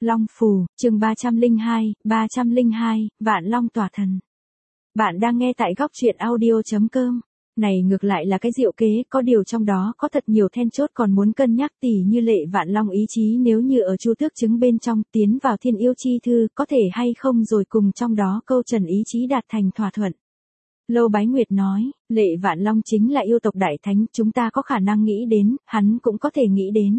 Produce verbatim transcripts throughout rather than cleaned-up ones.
Long Phù, chương ba trăm lẻ hai, ba trăm lẻ hai, Vạn Long tỏa thần. Bạn đang nghe tại góc truyện audio chấm com. Này ngược lại là cái diệu kế, có điều trong đó có thật nhiều then chốt còn muốn cân nhắc, tỉ như lệ Vạn Long ý chí nếu như ở chu tước trứng bên trong tiến vào thiên yêu chi thư có thể hay không, rồi cùng trong đó câu trần ý chí đạt thành thỏa thuận. Lâu Bái Nguyệt nói, lệ Vạn Long chính là yêu tộc đại thánh, chúng ta có khả năng nghĩ đến, hắn cũng có thể nghĩ đến.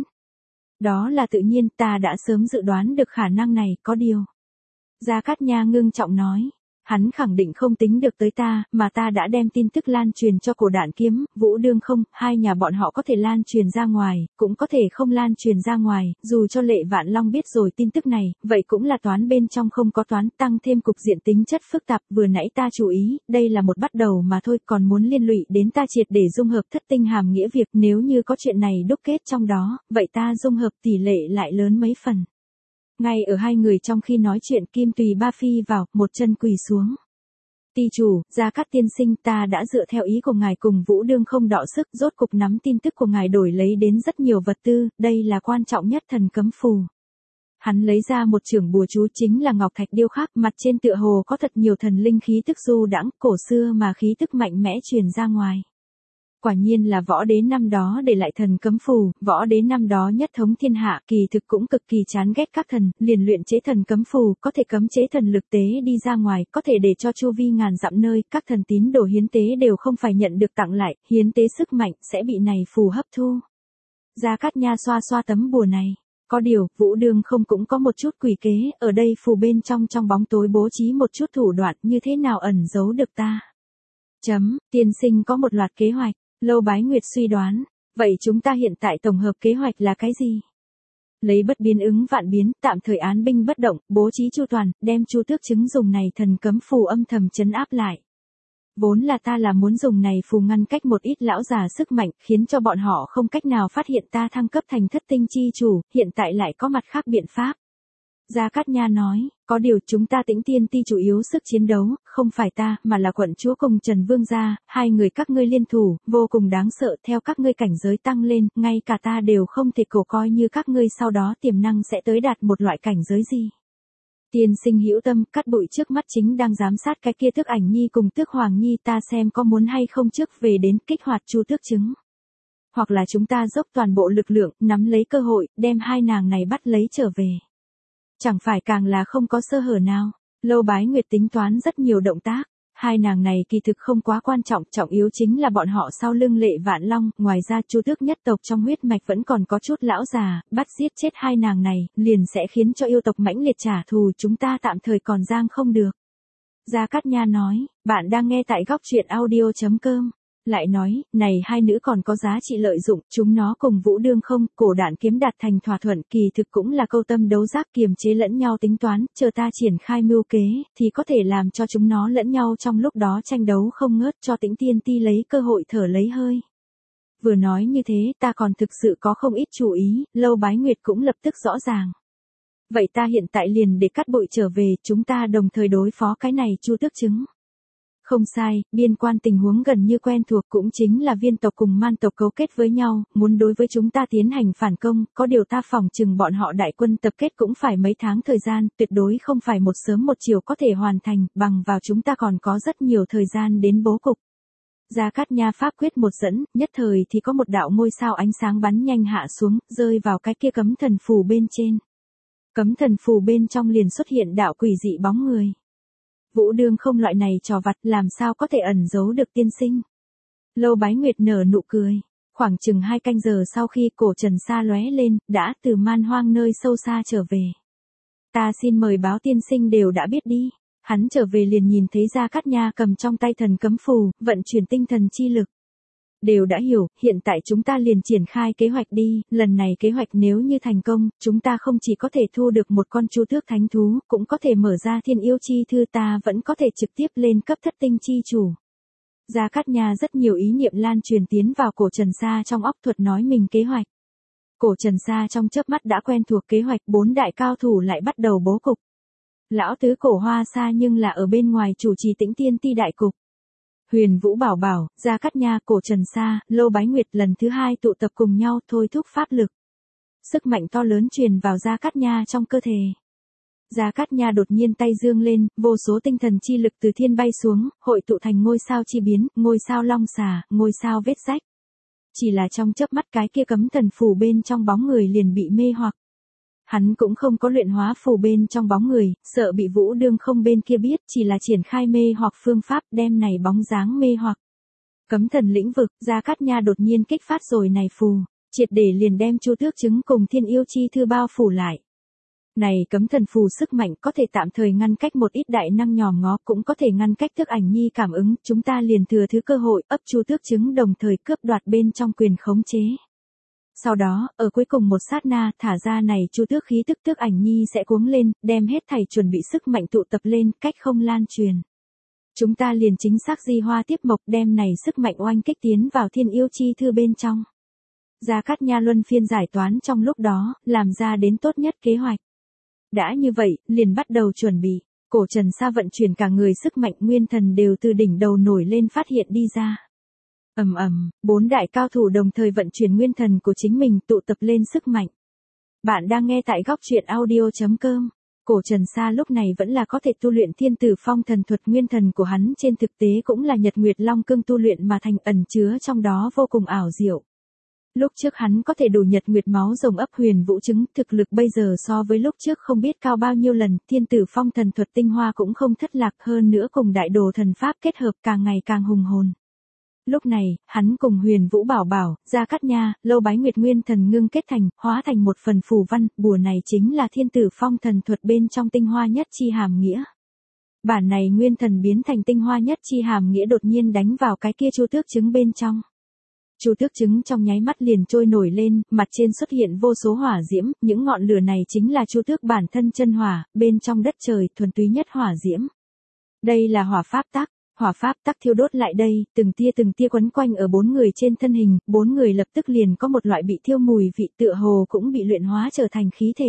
Đó là tự nhiên, ta đã sớm dự đoán được khả năng này, có điều. Gia Cát Nha ngưng trọng nói, hắn khẳng định không tính được tới ta, mà ta đã đem tin tức lan truyền cho Cổ Đạn Kiếm, Vũ Đương không, hai nhà bọn họ có thể lan truyền ra ngoài, cũng có thể không lan truyền ra ngoài, dù cho lệ Vạn Long biết rồi tin tức này, vậy cũng là toán bên trong không có toán, tăng thêm cục diện tính chất phức tạp, vừa nãy ta chú ý, đây là một bắt đầu mà thôi, còn muốn liên lụy đến ta triệt để dung hợp thất tinh hàm nghĩa việc, nếu như có chuyện này đúc kết trong đó, vậy ta dung hợp tỷ lệ lại lớn mấy phần. Ngay ở hai người trong khi nói chuyện, Kim Tùy Ba phi vào, một chân quỳ xuống. Ty chủ, Gia Cát tiên sinh, ta đã dựa theo ý của ngài cùng Vũ Đương không đọ sức, rốt cục nắm tin tức của ngài đổi lấy đến rất nhiều vật tư, đây là quan trọng nhất thần cấm phù. Hắn lấy ra một chưởng bùa chú, chính là ngọc thạch điêu khắc, mặt trên tựa hồ có thật nhiều thần linh khí tức du đãng, cổ xưa mà khí tức mạnh mẽ truyền ra ngoài. Quả nhiên là võ đế năm đó để lại thần cấm phù, võ đế năm đó nhất thống thiên hạ, kỳ thực cũng cực kỳ chán ghét các thần, liền luyện chế thần cấm phù, có thể cấm chế thần lực tế đi ra ngoài, có thể để cho chu vi ngàn dặm nơi, các thần tín đồ hiến tế đều không phải nhận được tặng lại, hiến tế sức mạnh, sẽ bị này phù hấp thu. Gia Cát Nha xoa xoa tấm bùa này. Có điều, Vũ Đương không cũng có một chút quỷ kế, ở đây phù bên trong trong bóng tối bố trí một chút thủ đoạn, như thế nào ẩn giấu được ta. Chấm, tiên sinh có một loạt kế hoạch. Lâu Bái Nguyệt suy đoán, vậy chúng ta hiện tại tổng hợp kế hoạch là cái gì? Lấy bất biến ứng vạn biến, tạm thời án binh bất động, bố trí chu toàn, đem chu tước trứng dùng này thần cấm phù âm thầm trấn áp lại. Vốn là ta là muốn dùng này phù ngăn cách một ít lão già sức mạnh, khiến cho bọn họ không cách nào phát hiện ta thăng cấp thành thất tinh chi chủ, hiện tại lại có mặt khác biện pháp. Gia Cát Nha nói, có điều chúng ta Tĩnh Tiên Ti chủ yếu sức chiến đấu, không phải ta, mà là quận chúa cùng Trần Vương gia, hai người các ngươi liên thủ, vô cùng đáng sợ, theo các ngươi cảnh giới tăng lên, ngay cả ta đều không thể cổ coi như các ngươi sau đó tiềm năng sẽ tới đạt một loại cảnh giới gì. Tiên sinh hữu tâm, Cát Bụi trước mắt chính đang giám sát cái kia Tước Ảnh Nhi cùng Tước Hoàng Nhi, ta xem có muốn hay không trước về đến kích hoạt chu tước trứng. Hoặc là chúng ta dốc toàn bộ lực lượng, nắm lấy cơ hội, đem hai nàng này bắt lấy trở về. Chẳng phải càng là không có sơ hở nào. Lâu Bái Nguyệt tính toán rất nhiều động tác. Hai nàng này kỳ thực không quá quan trọng, trọng yếu chính là bọn họ sau lưng lệ Vạn Long. Ngoài ra chu tước nhất tộc trong huyết mạch vẫn còn có chút lão già, bắt giết chết hai nàng này, liền sẽ khiến cho yêu tộc mãnh liệt trả thù, chúng ta tạm thời còn giang không được. Gia Cát Nha nói, bạn đang nghe tại góc truyện audio chấm com. Lại nói, này hai nữ còn có giá trị lợi dụng, chúng nó cùng Vũ Đương không, Cổ Đạn Kiếm đạt thành thỏa thuận, kỳ thực cũng là câu tâm đấu giác, kiềm chế lẫn nhau tính toán, chờ ta triển khai mưu kế, thì có thể làm cho chúng nó lẫn nhau trong lúc đó tranh đấu không ngớt, cho Tĩnh Tiên Ti lấy cơ hội thở lấy hơi. Vừa nói như thế, ta còn thực sự có không ít chú ý, Lâu Bái Nguyệt cũng lập tức rõ ràng. Vậy ta hiện tại liền để Cát Bụi trở về, chúng ta đồng thời đối phó cái này chu tước trứng. Không sai, biên quan tình huống gần như quen thuộc, cũng chính là viên tộc cùng man tộc cấu kết với nhau, muốn đối với chúng ta tiến hành phản công, có điều ta phòng chừng bọn họ đại quân tập kết cũng phải mấy tháng thời gian, tuyệt đối không phải một sớm một chiều có thể hoàn thành, bằng vào chúng ta còn có rất nhiều thời gian đến bố cục. Gia Cát Nha pháp quyết một dẫn, nhất thời thì có một đạo ngôi sao ánh sáng bắn nhanh hạ xuống, rơi vào cái kia cấm thần phù bên trên. Cấm thần phù bên trong liền xuất hiện đạo quỷ dị bóng người. Vũ Đương không, loại này trò vặt làm sao có thể ẩn giấu được tiên sinh. Lâu Bái Nguyệt nở nụ cười. Khoảng chừng hai canh giờ sau khi cổ trần sa lóe lên, đã từ man hoang nơi sâu xa trở về. Ta xin mời báo tiên sinh đều đã biết đi. Hắn trở về liền nhìn thấy Gia Cát Nha cầm trong tay thần cấm phù, vận chuyển tinh thần chi lực. Đều đã hiểu, hiện tại chúng ta liền triển khai kế hoạch đi, lần này kế hoạch nếu như thành công, chúng ta không chỉ có thể thu được một con chu tước thánh thú, cũng có thể mở ra thiên yêu chi thư, ta vẫn có thể trực tiếp lên cấp thất tinh chi chủ. Gia Cát Nha rất nhiều ý niệm lan truyền tiến vào cổ Trần Sa trong óc, thuật nói mình kế hoạch. Cổ Trần Sa trong chớp mắt đã quen thuộc kế hoạch, bốn đại cao thủ lại bắt đầu bố cục. Lão tứ Cổ Hoa Sa nhưng là ở bên ngoài chủ trì Tĩnh Tiên Ti đại cục. Huyền Vũ Bảo Bảo, Gia Cát Nha, Cổ Trần Sa, Lâu Bái Nguyệt lần thứ hai tụ tập cùng nhau thôi thúc pháp lực. sức mạnh to lớn truyền vào Gia Cát Nha trong cơ thể. Gia Cát Nha đột nhiên tay dương lên, vô số tinh thần chi lực từ thiên bay xuống, hội tụ thành ngôi sao chi biến, ngôi sao long xà, ngôi sao vết rách. Chỉ là trong chớp mắt cái kia cấm thần phù bên trong bóng người liền bị mê hoặc. Hắn cũng không có luyện hóa phù bên trong bóng người, sợ bị Vũ Đương không bên kia biết, chỉ là triển khai mê hoặc phương pháp đem này bóng dáng mê hoặc. Cấm thần lĩnh vực, Gia Cát Nha đột nhiên kích phát rồi này phù, triệt để liền đem Chu Tước Trứng cùng Thiên Yêu Chi Thư bao phủ lại. Này cấm thần phù sức mạnh có thể tạm thời ngăn cách một ít đại năng nhòm ngó, cũng có thể ngăn cách Tước Ảnh Nhi cảm ứng, chúng ta liền thừa thứ cơ hội ấp Chu Tước Trứng đồng thời cướp đoạt bên trong quyền khống chế. Sau đó, ở cuối cùng một sát na, thả ra này Chu Tước khí tức, Tước Ảnh Nhi sẽ cuống lên, đem hết thảy chuẩn bị sức mạnh tụ tập lên, cách không lan truyền. Chúng ta liền chính xác di hoa tiếp mộc đem này sức mạnh oanh kích tiến vào Thiên Yêu Chi Thư bên trong. Gia Cát Nha luân phiên giải toán trong lúc đó, làm ra đến tốt nhất kế hoạch. Đã như vậy, liền bắt đầu chuẩn bị, Cổ Trần Sa vận chuyển cả người sức mạnh nguyên thần đều từ đỉnh đầu nổi lên phát hiện đi ra. Ầm ầm, bốn đại cao thủ đồng thời vận chuyển nguyên thần của chính mình tụ tập lên sức mạnh. Bạn đang nghe tại góc truyện audio chấm com. Cổ Trần Sa lúc này vẫn là có thể tu luyện Thiên Tử Phong thần thuật, nguyên thần của hắn trên thực tế cũng là Nhật Nguyệt Long Cương tu luyện mà thành, ẩn chứa trong đó vô cùng ảo diệu. Lúc trước hắn có thể đủ Nhật Nguyệt máu rồng ấp Huyền Vũ trứng, thực lực bây giờ so với lúc trước không biết cao bao nhiêu lần, Thiên Tử Phong thần thuật tinh hoa cũng không thất lạc, hơn nữa cùng Đại Đồ thần pháp kết hợp càng ngày càng hùng hồn. Lúc này, hắn cùng Huyền Vũ Bảo Bảo, Gia Cát Nha, Lâu Bái Nguyệt nguyên thần ngưng kết thành, hóa thành một phần phù văn, bùa này chính là Thiên Tử Phong thần thuật bên trong tinh hoa nhất chi hàm nghĩa. Bản này nguyên thần biến thành tinh hoa nhất chi hàm nghĩa đột nhiên đánh vào cái kia Chu Tước Trứng bên trong. Chu Tước Trứng trong nháy mắt liền trôi nổi lên, mặt trên xuất hiện vô số hỏa diễm, những ngọn lửa này chính là Chu Tước bản thân chân hỏa, bên trong đất trời thuần túy nhất hỏa diễm. Đây là hỏa pháp tắc. Hỏa pháp tắc thiêu đốt lại đây, từng tia từng tia quấn quanh ở bốn người trên thân hình, bốn người lập tức liền có một loại bị thiêu mùi vị, tựa hồ cũng bị luyện hóa trở thành khí thể.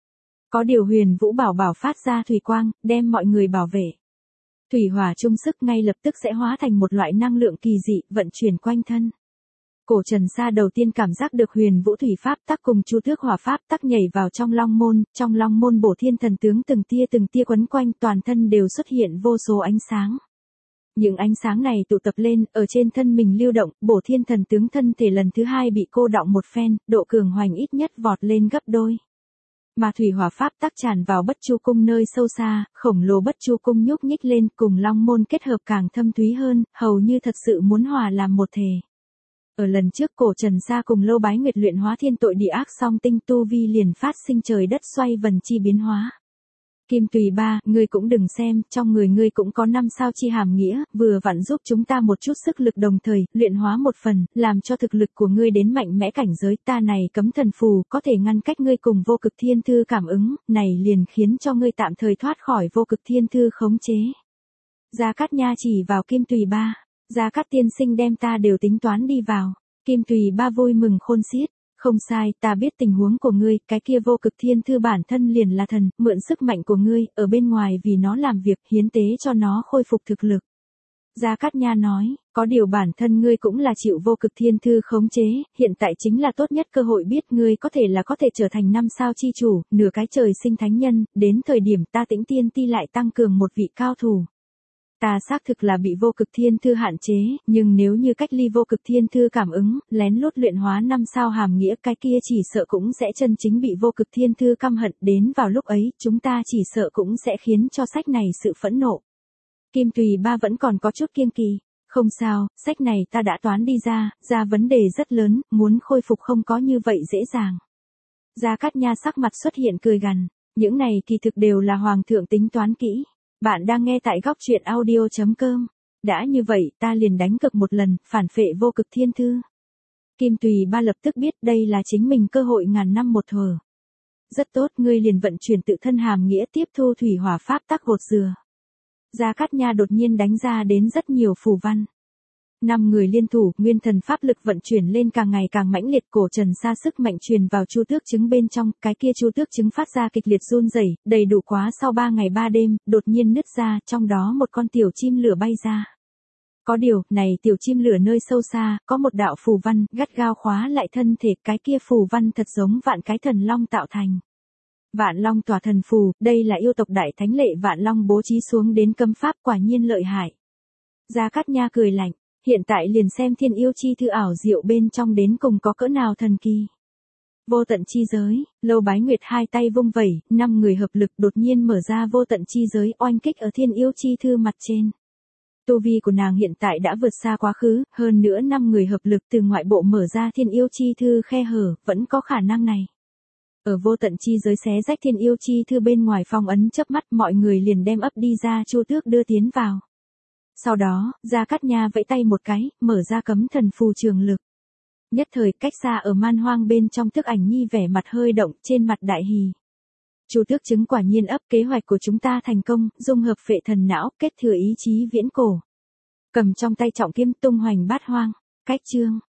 Có điều Huyền Vũ Bảo Bảo phát ra thủy quang, đem mọi người bảo vệ. Thủy hỏa chung sức ngay lập tức sẽ hóa thành một loại năng lượng kỳ dị, vận chuyển quanh thân. Cổ Trần Sa đầu tiên cảm giác được Huyền Vũ thủy pháp tắc cùng Chu Tước hỏa pháp tắc nhảy vào trong long môn, trong long môn bổ thiên thần tướng từng tia từng tia quấn quanh, toàn thân đều xuất hiện vô số ánh sáng. Những ánh sáng này tụ tập lên, ở trên thân mình lưu động, bổ thiên thần tướng thân thể lần thứ hai bị cô đọng một phen, độ cường hoành ít nhất vọt lên gấp đôi. Mà thủy hỏa pháp tắc tràn vào Bất Chu cung nơi sâu xa, khổng lồ Bất Chu cung nhúc nhích lên, cùng long môn kết hợp càng thâm thúy hơn, hầu như thật sự muốn hòa làm một thể. Ở lần trước Cổ Trần Sa cùng Lâu Bái Nguyệt luyện hóa thiên tội địa ác song tinh tu vi liền phát sinh trời đất xoay vần chi biến hóa. Kim Tùy Ba, ngươi cũng đừng xem, trong người ngươi cũng có năm sao chi hàm nghĩa, vừa vặn giúp chúng ta một chút sức lực đồng thời, luyện hóa một phần, làm cho thực lực của ngươi đến mạnh mẽ cảnh giới, ta này cấm thần phù, có thể ngăn cách ngươi cùng vô cực thiên thư cảm ứng, này liền khiến cho ngươi tạm thời thoát khỏi vô cực thiên thư khống chế. Gia Cát Nha chỉ vào Kim Tùy Ba, Gia Cát tiên sinh đem ta đều tính toán đi vào, Kim Tùy Ba vui mừng khôn xiết. Không sai, ta biết tình huống của ngươi, cái kia vô cực thiên thư bản thân liền là thần, mượn sức mạnh của ngươi, ở bên ngoài vì nó làm việc, hiến tế cho nó khôi phục thực lực. Gia Cát Nha nói, có điều bản thân ngươi cũng là chịu vô cực thiên thư khống chế, hiện tại chính là tốt nhất cơ hội biết ngươi có thể là có thể trở thành năm sao chi chủ, nửa cái trời sinh thánh nhân, đến thời điểm ta Tĩnh Tiên Ti lại tăng cường một vị cao thủ. Ta xác thực là bị vô cực thiên thư hạn chế, nhưng nếu như cách ly vô cực thiên thư cảm ứng, lén lút luyện hóa năm sao hàm nghĩa, cái kia chỉ sợ cũng sẽ chân chính bị vô cực thiên thư căm hận, đến vào lúc ấy, chúng ta chỉ sợ cũng sẽ khiến cho sách này sự phẫn nộ. Kim Tùy Ba vẫn còn có chút kiêng kỳ, không sao, sách này ta đã toán đi ra, ra vấn đề rất lớn, muốn khôi phục không có như vậy dễ dàng. Gia Cát Nha sắc mặt xuất hiện cười gằn, những này kỳ thực đều là hoàng thượng tính toán kỹ. Bạn đang nghe tại góc truyện audio chấm com. Đã như vậy, ta liền đánh cược một lần, phản phệ vô cực thiên thư. Kim Tùy Ba lập tức biết đây là chính mình cơ hội ngàn năm một thở. Rất tốt, ngươi liền vận chuyển tự thân hàm nghĩa tiếp thu thủy hỏa pháp tắc gột dừa. Gia Cát Nha đột nhiên đánh ra đến rất nhiều phù văn. Năm người liên thủ, nguyên thần pháp lực vận chuyển lên càng ngày càng mãnh liệt, Cổ Trần Sa sức mạnh truyền vào Chu Tước Trứng bên trong, cái kia Chu Tước Trứng phát ra kịch liệt run rẩy, đầy đủ quá sau ba ngày ba đêm, đột nhiên nứt ra, trong đó một con tiểu chim lửa bay ra. Có điều, này tiểu chim lửa nơi sâu xa, có một đạo phù văn, gắt gao khóa lại thân thể, cái kia phù văn thật giống vạn cái thần long tạo thành. Vạn long tỏa thần phù, đây là yêu tộc đại thánh lệ vạn long bố trí xuống đến cấm pháp, quả nhiên lợi hại. Gia Cát Nha cười lạnh, hiện tại liền xem thiên yêu chi thư ảo diệu bên trong đến cùng có cỡ nào thần kỳ. Vô tận chi giới, Lâu Bái Nguyệt hai tay vung vẩy, năm người hợp lực đột nhiên mở ra vô tận chi giới oanh kích ở thiên yêu chi thư mặt trên. Tu vi của nàng hiện tại đã vượt xa quá khứ, hơn nữa năm người hợp lực từ ngoại bộ mở ra thiên yêu chi thư khe hở, vẫn có khả năng này. Ở vô tận chi giới xé rách thiên yêu chi thư bên ngoài phong ấn chớp mắt, mọi người liền đem ấp đi ra Chu Tước đưa tiến vào. Sau đó, Gia Cát Nha vẫy tay một cái, mở ra cấm thần phù trường lực. Nhất thời cách xa ở man hoang bên trong Tước Ảnh Nhi vẻ mặt hơi động, trên mặt đại hỉ. Chu Tước chứng quả nhiên ấp, kế hoạch của chúng ta thành công, dung hợp phệ thần não, kết thừa ý chí viễn cổ. Cầm trong tay trọng kiếm tung hoành bát hoang. Cách chương